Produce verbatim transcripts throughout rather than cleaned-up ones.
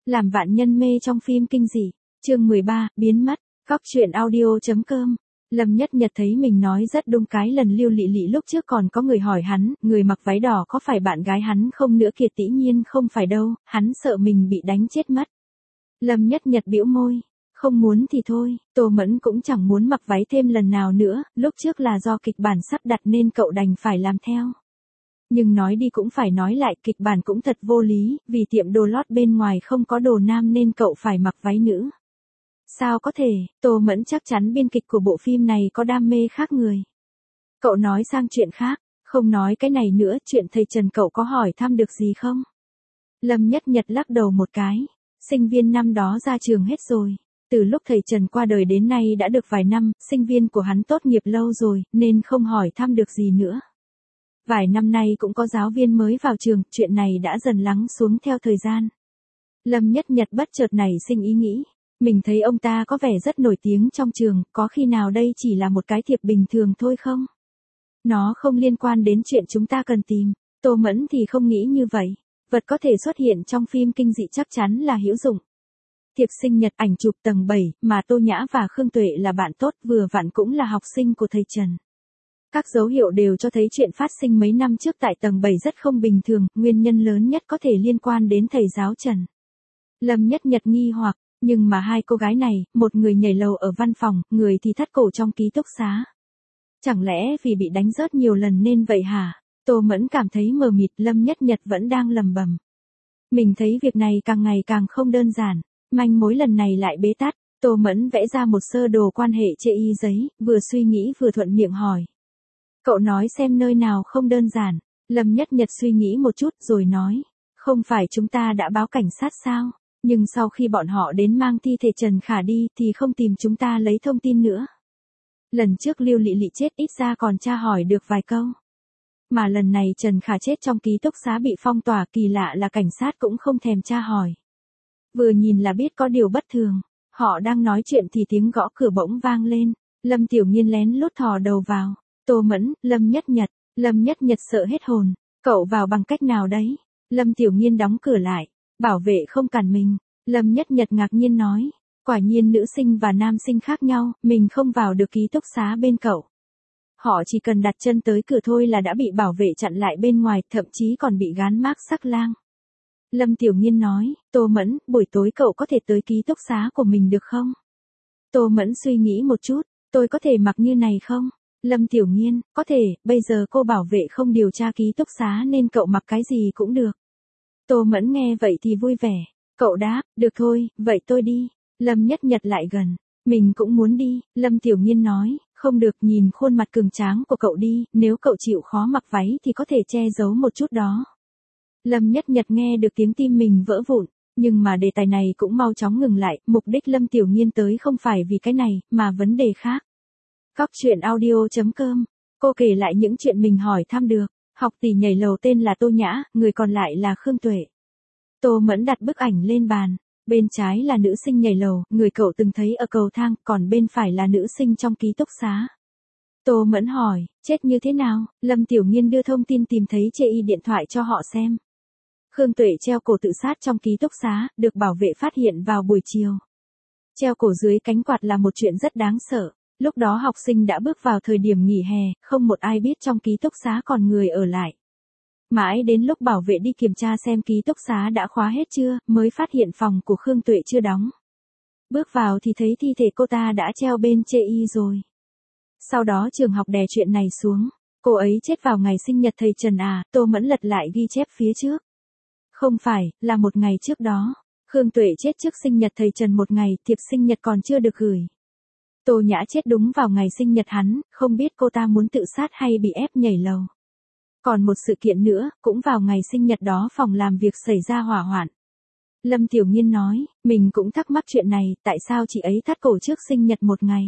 Làm vạn nhân mê trong phim kinh dị. Chương mười ba, biến mất. Góc truyện audio.com. Lâm Nhất Nhật thấy mình nói rất đúng cái lần Lưu Lị Lị lúc trước còn có người hỏi hắn, người mặc váy đỏ có phải bạn gái hắn không nữa kìa, dĩ nhiên không phải đâu, hắn sợ mình bị đánh chết mất. Lâm Nhất Nhật bĩu môi. Không muốn thì thôi, Tô Mẫn cũng chẳng muốn mặc váy thêm lần nào nữa, lúc trước là do kịch bản sắp đặt nên cậu đành phải làm theo. Nhưng nói đi cũng phải nói lại, kịch bản cũng thật vô lý, vì tiệm đồ lót bên ngoài không có đồ nam nên cậu phải mặc váy nữ. Sao có thể, Tô Mẫn chắc chắn biên kịch của bộ phim này có đam mê khác người. Cậu nói sang chuyện khác, không nói cái này nữa, chuyện thầy Trần cậu có hỏi thăm được gì không? Lâm Nhất Nhật lắc đầu một cái, sinh viên năm đó ra trường hết rồi. Từ lúc thầy Trần qua đời đến nay đã được vài năm, sinh viên của hắn tốt nghiệp lâu rồi, nên không hỏi thăm được gì nữa. Vài năm nay cũng có giáo viên mới vào trường, chuyện này đã dần lắng xuống theo thời gian. Lâm Nhất Nhật bất chợt nảy sinh ý nghĩ, mình thấy ông ta có vẻ rất nổi tiếng trong trường, có khi nào đây chỉ là một cái thiệp bình thường thôi không? Nó không liên quan đến chuyện chúng ta cần tìm. Tô Mẫn thì không nghĩ như vậy. Vật có thể xuất hiện trong phim kinh dị chắc chắn là hữu dụng. Thiệp sinh nhật, ảnh chụp tầng bảy, mà Tô Nhã và Khương Tuệ là bạn tốt, vừa vặn cũng là học sinh của thầy Trần. Các dấu hiệu đều cho thấy chuyện phát sinh mấy năm trước tại tầng bảy rất không bình thường, nguyên nhân lớn nhất có thể liên quan đến thầy giáo Trần. Lâm Nhất Nhật nghi hoặc, nhưng mà hai cô gái này, một người nhảy lầu ở văn phòng, người thì thắt cổ trong ký túc xá. Chẳng lẽ vì bị đánh rớt nhiều lần nên vậy hả? Tô Mẫn cảm thấy mờ mịt, Lâm Nhất Nhật vẫn đang lầm bầm. Mình thấy việc này càng ngày càng không đơn giản, manh mối lần này lại bế tắc. Tô Mẫn vẽ ra một sơ đồ quan hệ chê y giấy, vừa suy nghĩ vừa thuận miệng hỏi. Cậu nói xem nơi nào không đơn giản. Lâm Nhất Nhật suy nghĩ một chút rồi nói, không phải chúng ta đã báo cảnh sát sao, nhưng sau khi bọn họ đến mang thi thể Trần Khả đi thì không tìm chúng ta lấy thông tin nữa. Lần trước Lưu Lị Lị chết ít ra còn tra hỏi được vài câu. Mà lần này Trần Khả chết trong ký túc xá bị phong tỏa, kỳ lạ là cảnh sát cũng không thèm tra hỏi. Vừa nhìn là biết có điều bất thường. Họ đang nói chuyện thì tiếng gõ cửa bỗng vang lên. Lâm Tiểu Nghiên lén lút thò đầu vào. Tô Mẫn, Lâm Nhất Nhật. Lâm Nhất Nhật sợ hết hồn. Cậu vào bằng cách nào đấy? Lâm Tiểu Nghiên đóng cửa lại. Bảo vệ không cản mình. Lâm Nhất Nhật ngạc nhiên nói. Quả nhiên nữ sinh và nam sinh khác nhau, mình không vào được ký túc xá bên cậu. Họ chỉ cần đặt chân tới cửa thôi là đã bị bảo vệ chặn lại bên ngoài, thậm chí còn bị gán mác sắc lang. Lâm Tiểu Nghiên nói, Tô Mẫn, buổi tối cậu có thể tới ký túc xá của mình được không? Tô Mẫn suy nghĩ một chút, tôi có thể mặc như này không? Lâm Tiểu Nghiên, có thể, bây giờ cô bảo vệ không điều tra ký túc xá nên cậu mặc cái gì cũng được. Tô Mẫn nghe vậy thì vui vẻ, cậu đáp, được thôi, vậy tôi đi. Lâm Nhất Nhật lại gần, mình cũng muốn đi. Lâm Tiểu Nghiên nói, không được, nhìn khuôn mặt cường tráng của cậu đi, nếu cậu chịu khó mặc váy thì có thể che giấu một chút đó. Lâm Nhất Nhật nghe được tiếng tim mình vỡ vụn, nhưng mà đề tài này cũng mau chóng ngừng lại, mục đích Lâm Tiểu Nghiên tới không phải vì cái này, mà vấn đề khác. Góc truyện audio.com, cô kể lại những chuyện mình hỏi thăm được, học tỷ nhảy lầu tên là Tô Nhã, người còn lại là Khương Tuệ. Tô Mẫn đặt bức ảnh lên bàn, bên trái là nữ sinh nhảy lầu, người cậu từng thấy ở cầu thang, còn bên phải là nữ sinh trong ký túc xá. Tô Mẫn hỏi, chết như thế nào? Lâm Tiểu Nghiên đưa thông tin tìm thấy chê y điện thoại cho họ xem. Khương Tuệ treo cổ tự sát trong ký túc xá, được bảo vệ phát hiện vào buổi chiều. Treo cổ dưới cánh quạt là một chuyện rất đáng sợ. Lúc đó học sinh đã bước vào thời điểm nghỉ hè, không một ai biết trong ký túc xá còn người ở lại. Mãi đến lúc bảo vệ đi kiểm tra xem ký túc xá đã khóa hết chưa, mới phát hiện phòng của Khương Tuệ chưa đóng. Bước vào thì thấy thi thể cô ta đã treo bên chê y rồi. Sau đó trường học đè chuyện này xuống. Cô ấy chết vào ngày sinh nhật thầy Trần à? Tô Mẫn lật lại ghi chép phía trước. Không phải, là một ngày trước đó. Khương Tuệ chết trước sinh nhật thầy Trần một ngày, thiệp sinh nhật còn chưa được gửi. Tô Nhã chết đúng vào ngày sinh nhật hắn, không biết cô ta muốn tự sát hay bị ép nhảy lầu. Còn một sự kiện nữa, cũng vào ngày sinh nhật đó phòng làm việc xảy ra hỏa hoạn. Lâm Tiểu Nghiên nói, mình cũng thắc mắc chuyện này, tại sao chị ấy thắt cổ trước sinh nhật một ngày.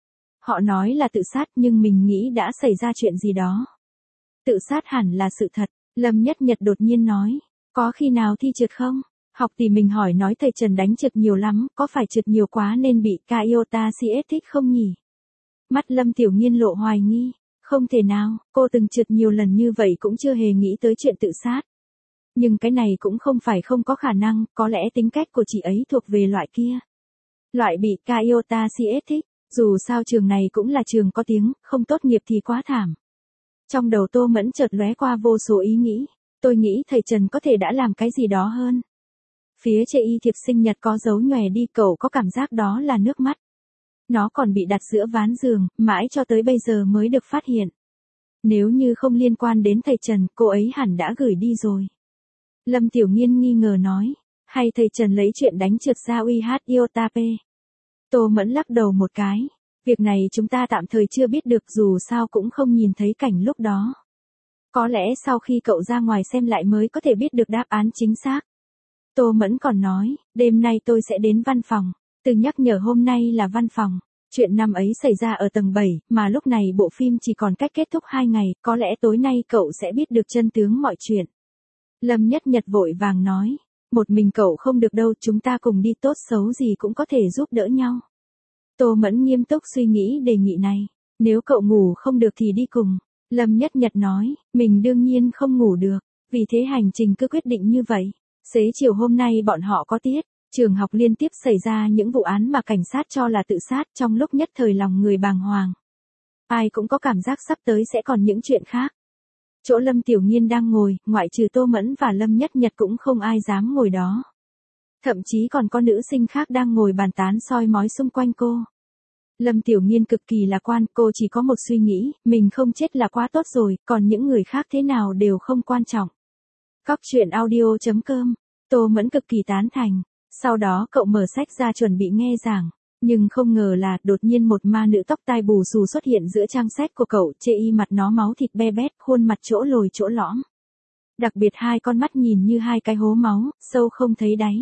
Họ nói là tự sát nhưng mình nghĩ đã xảy ra chuyện gì đó. Tự sát hẳn là sự thật, Lâm Nhất Nhật đột nhiên nói, có khi nào thi trượt không? Học tỷ mình hỏi nói thầy Trần đánh trượt nhiều lắm, có phải trượt nhiều quá nên bị Iota xê ét thích không nhỉ? Mắt Lâm Tiểu Nghiên lộ hoài nghi, không thể nào, cô từng trượt nhiều lần như vậy cũng chưa hề nghĩ tới chuyện tự sát. Nhưng cái này cũng không phải không có khả năng, có lẽ tính cách của chị ấy thuộc về loại kia. Loại bị Kyota xê ét thích, dù sao trường này cũng là trường có tiếng, không tốt nghiệp thì quá thảm. Trong đầu Tô Mẫn chợt lóe qua vô số ý nghĩ, tôi nghĩ thầy Trần có thể đã làm cái gì đó hơn. Phía chê y thiệp sinh nhật có dấu nhòe đi, cậu có cảm giác đó là nước mắt. Nó còn bị đặt giữa ván giường, mãi cho tới bây giờ mới được phát hiện. Nếu như không liên quan đến thầy Trần, cô ấy hẳn đã gửi đi rồi. Lâm Tiểu Nghiên nghi ngờ nói, hay thầy Trần lấy chuyện đánh trượt ra uy hát Iota P. Tô Mẫn lắc đầu một cái, việc này chúng ta tạm thời chưa biết được, dù sao cũng không nhìn thấy cảnh lúc đó. Có lẽ sau khi cậu ra ngoài xem lại mới có thể biết được đáp án chính xác. Tô Mẫn còn nói, đêm nay tôi sẽ đến văn phòng, từ nhắc nhở hôm nay là văn phòng. Chuyện năm ấy xảy ra ở tầng bảy, mà lúc này bộ phim chỉ còn cách kết thúc hai ngày, có lẽ tối nay cậu sẽ biết được chân tướng mọi chuyện. Lâm Nhất Nhật vội vàng nói, một mình cậu không được đâu, chúng ta cùng đi, tốt xấu gì cũng có thể giúp đỡ nhau. Tô Mẫn nghiêm túc suy nghĩ đề nghị này, nếu cậu ngủ không được thì đi cùng. Lâm Nhất Nhật nói, mình đương nhiên không ngủ được, vì thế hành trình cứ quyết định như vậy. Xế chiều hôm nay bọn họ có tiết, trường học liên tiếp xảy ra những vụ án mà cảnh sát cho là tự sát, trong lúc nhất thời lòng người bàng hoàng. Ai cũng có cảm giác sắp tới sẽ còn những chuyện khác. Chỗ Lâm Tiểu Nghiên đang ngồi, ngoại trừ Tô Mẫn và Lâm Nhất Nhật cũng không ai dám ngồi đó. Thậm chí còn có nữ sinh khác đang ngồi bàn tán soi mói xung quanh cô. Lâm Tiểu Nghiên cực kỳ lạc quan, cô chỉ có một suy nghĩ, mình không chết là quá tốt rồi, còn những người khác thế nào đều không quan trọng. Cóc truyện audio chấm com, Tô Mẫn cực kỳ tán thành. Sau đó cậu mở sách ra chuẩn bị nghe giảng, nhưng không ngờ là đột nhiên một ma nữ tóc tai bù xù xuất hiện giữa trang sách của cậu, chê y mặt nó máu thịt be bét, khuôn mặt chỗ lồi chỗ lõm. Đặc biệt hai con mắt nhìn như hai cái hố máu, sâu không thấy đáy.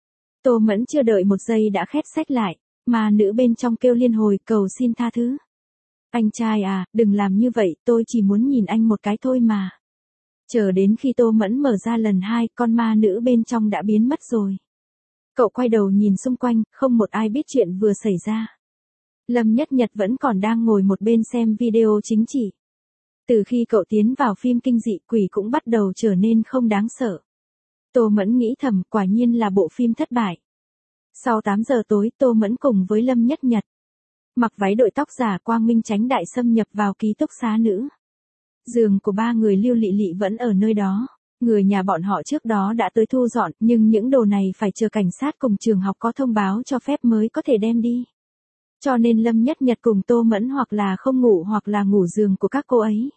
Tô Mẫn chưa đợi một giây đã khép sách lại, ma nữ bên trong kêu liên hồi cầu xin tha thứ. Anh trai à, đừng làm như vậy, tôi chỉ muốn nhìn anh một cái thôi mà. Chờ đến khi Tô Mẫn mở ra lần hai, con ma nữ bên trong đã biến mất rồi. Cậu quay đầu nhìn xung quanh, không một ai biết chuyện vừa xảy ra. Lâm Nhất Nhật vẫn còn đang ngồi một bên xem video chính trị. Từ khi cậu tiến vào phim kinh dị, quỷ cũng bắt đầu trở nên không đáng sợ. Tô Mẫn nghĩ thầm, quả nhiên là bộ phim thất bại. Sau tám giờ tối, Tô Mẫn cùng với Lâm Nhất Nhật, mặc váy đội tóc giả quang minh tránh đại xâm nhập vào ký túc xá nữ. Giường của ba người Lưu Lị Lị vẫn ở nơi đó. Người nhà bọn họ trước đó đã tới thu dọn, nhưng những đồ này phải chờ cảnh sát cùng trường học có thông báo cho phép mới có thể đem đi. Cho nên Lâm Nhất Nhật cùng Tô Mẫn hoặc là không ngủ hoặc là ngủ giường của các cô ấy.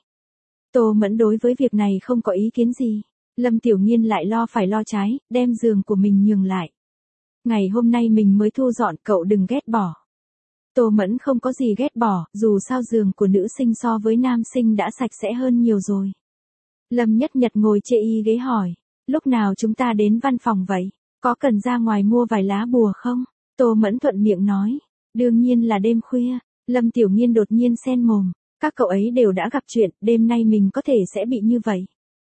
Tô Mẫn đối với việc này không có ý kiến gì. Lâm Tiểu Nghiên lại lo phải lo trái, đem giường của mình nhường lại. Ngày hôm nay mình mới thu dọn, cậu đừng ghét bỏ. Tô Mẫn không có gì ghét bỏ, dù sao giường của nữ sinh so với nam sinh đã sạch sẽ hơn nhiều rồi. Lâm Nhất Nhật ngồi chê y ghế hỏi, lúc nào chúng ta đến văn phòng vậy? Có cần ra ngoài mua vài lá bùa không? Tô Mẫn thuận miệng nói, đương nhiên là đêm khuya. Lâm Tiểu Nghiên đột nhiên xen mồm, các cậu ấy đều đã gặp chuyện, đêm nay mình có thể sẽ bị như vậy.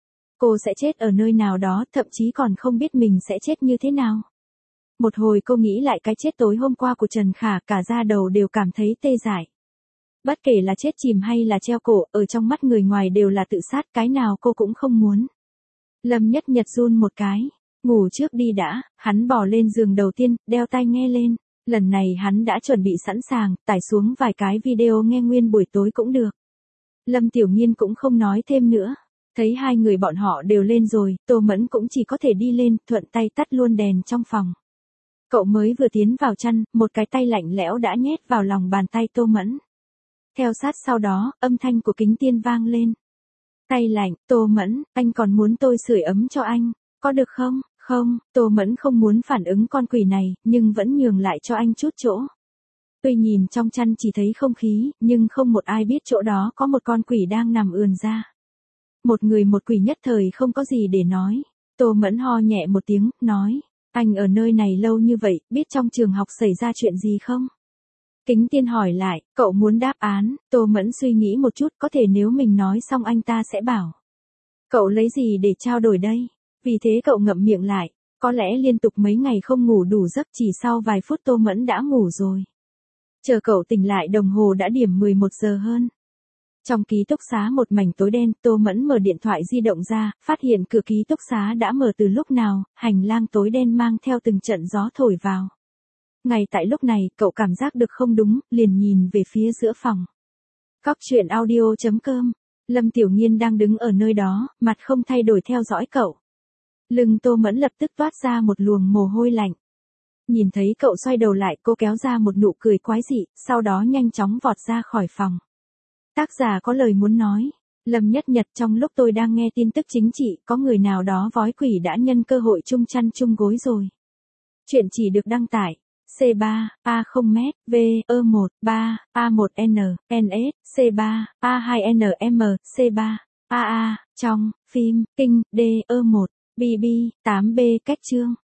Cô sẽ chết ở nơi nào đó, thậm chí còn không biết mình sẽ chết như thế nào. Một hồi cô nghĩ lại cái chết tối hôm qua của Trần Khả, cả da đầu đều cảm thấy tê dại. Bất kể là chết chìm hay là treo cổ, ở trong mắt người ngoài đều là tự sát, cái nào cô cũng không muốn. Lâm Nhất Nhật run một cái, ngủ trước đi đã, hắn bò lên giường đầu tiên, đeo tai nghe lên. Lần này hắn đã chuẩn bị sẵn sàng, tải xuống vài cái video nghe nguyên buổi tối cũng được. Lâm Tiểu Nghiên cũng không nói thêm nữa. Thấy hai người bọn họ đều lên rồi, Tô Mẫn cũng chỉ có thể đi lên, thuận tay tắt luôn đèn trong phòng. Cậu mới vừa tiến vào chăn, một cái tay lạnh lẽo đã nhét vào lòng bàn tay Tô Mẫn. Theo sát sau đó, âm thanh của Kính Tiên vang lên. Tay lạnh, Tô Mẫn, anh còn muốn tôi sưởi ấm cho anh, có được không? Không, Tô Mẫn không muốn phản ứng con quỷ này, nhưng vẫn nhường lại cho anh chút chỗ. Tuy nhìn trong chăn chỉ thấy không khí, nhưng không một ai biết chỗ đó có một con quỷ đang nằm ườn ra. Một người một quỷ nhất thời không có gì để nói. Tô Mẫn ho nhẹ một tiếng, nói, anh ở nơi này lâu như vậy, biết trong trường học xảy ra chuyện gì không? Kính Tiên hỏi lại, cậu muốn đáp án, Tô Mẫn suy nghĩ một chút, có thể nếu mình nói xong anh ta sẽ bảo. Cậu lấy gì để trao đổi đây? Vì thế cậu ngậm miệng lại, có lẽ liên tục mấy ngày không ngủ đủ giấc, chỉ sau vài phút Tô Mẫn đã ngủ rồi. Chờ cậu tỉnh lại đồng hồ đã điểm mười một giờ hơn. Trong ký túc xá một mảnh tối đen, Tô Mẫn mở điện thoại di động ra, phát hiện cửa ký túc xá đã mở từ lúc nào, hành lang tối đen mang theo từng trận gió thổi vào. Ngay tại lúc này, cậu cảm giác được không đúng, liền nhìn về phía giữa phòng. Cóc truyện audio chấm com. Lâm Tiểu Nghiên đang đứng ở nơi đó, mặt không thay đổi theo dõi cậu. Lưng Tô Mẫn lập tức toát ra một luồng mồ hôi lạnh. Nhìn thấy cậu xoay đầu lại, cô kéo ra một nụ cười quái dị, sau đó nhanh chóng vọt ra khỏi phòng. Tác giả có lời muốn nói. Lâm Nhất Nhật, trong lúc tôi đang nghe tin tức chính trị, có người nào đó vói quỷ đã nhân cơ hội chung chăn chung gối rồi. Chuyện chỉ được đăng tải C ba, A không M, V, E một, ba, A một N, N S, C ba, A hai N M, C ba, A A, trong, phim, kinh, D, E một, B B, tám B cách chương.